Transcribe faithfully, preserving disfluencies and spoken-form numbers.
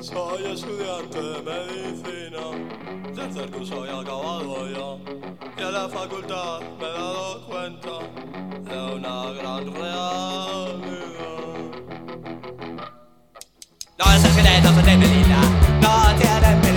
Soy estudiante de medicina, tercer curso ya acabado ya, y en la facultad me he dado cuenta de una gran realidad. Los esqueletos de mi vida no tienen